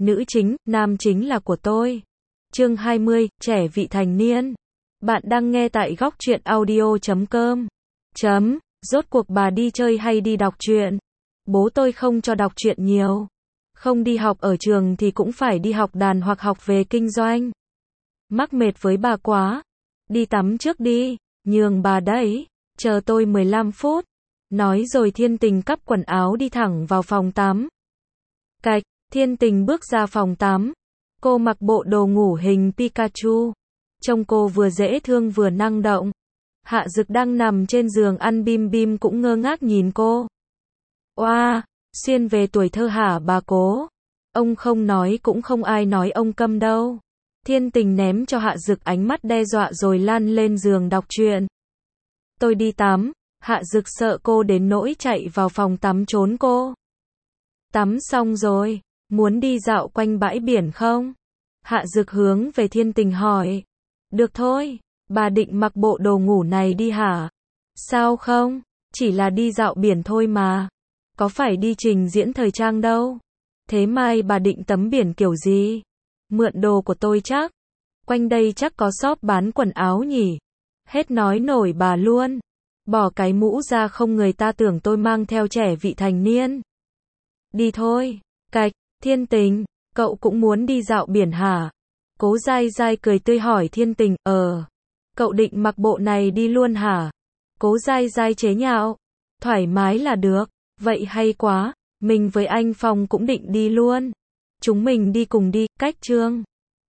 nữ chính, nam chính là của tôi. Chương 20, trẻ vị thành niên. Bạn đang nghe tại góc truyện audio.com. Rốt cuộc bà đi chơi hay đi đọc truyện? Bố tôi không cho đọc truyện nhiều. Không đi học ở trường thì cũng phải đi học đàn hoặc học về kinh doanh. Mắc mệt với bà quá. Đi tắm trước đi, nhường bà đấy. Chờ tôi 15 phút. Nói rồi Thiên Tình cắp quần áo đi thẳng vào phòng tắm. Cạch, Thiên Tình bước ra phòng tắm. Cô mặc bộ đồ ngủ hình Pikachu. Trông cô vừa dễ thương vừa năng động. Hạ Dực đang nằm trên giường ăn bim bim cũng ngơ ngác nhìn cô. Oa, xuyên về tuổi thơ hả bà cố? Ông không nói cũng không ai nói ông câm đâu. Thiên Tình ném cho Hạ Dực ánh mắt đe dọa rồi lăn lên giường đọc truyện. Tôi đi tắm. Hạ Dực sợ cô đến nỗi chạy vào phòng tắm trốn cô. Tắm xong rồi, muốn đi dạo quanh bãi biển không? Hạ Dực hướng về Thiên Tình hỏi. Được thôi, bà định mặc bộ đồ ngủ này đi hả? Sao không? Chỉ là đi dạo biển thôi mà. Có phải đi trình diễn thời trang đâu. Thế mai bà định tắm biển kiểu gì? Mượn đồ của tôi chắc. Quanh đây chắc có shop bán quần áo nhỉ? Hết nói nổi bà luôn. Bỏ cái mũ ra không người ta tưởng tôi mang theo trẻ vị thành niên. Đi thôi. Cạch, Thiên Tình, cậu cũng muốn đi dạo biển hả? Cố Dai Dai cười tươi hỏi Thiên Tình, cậu định mặc bộ này đi luôn hả? Cố Dai Dai chế nhạo, thoải mái là được, vậy hay quá, mình với anh Phong cũng định đi luôn. Chúng mình đi cùng đi, cách Trương.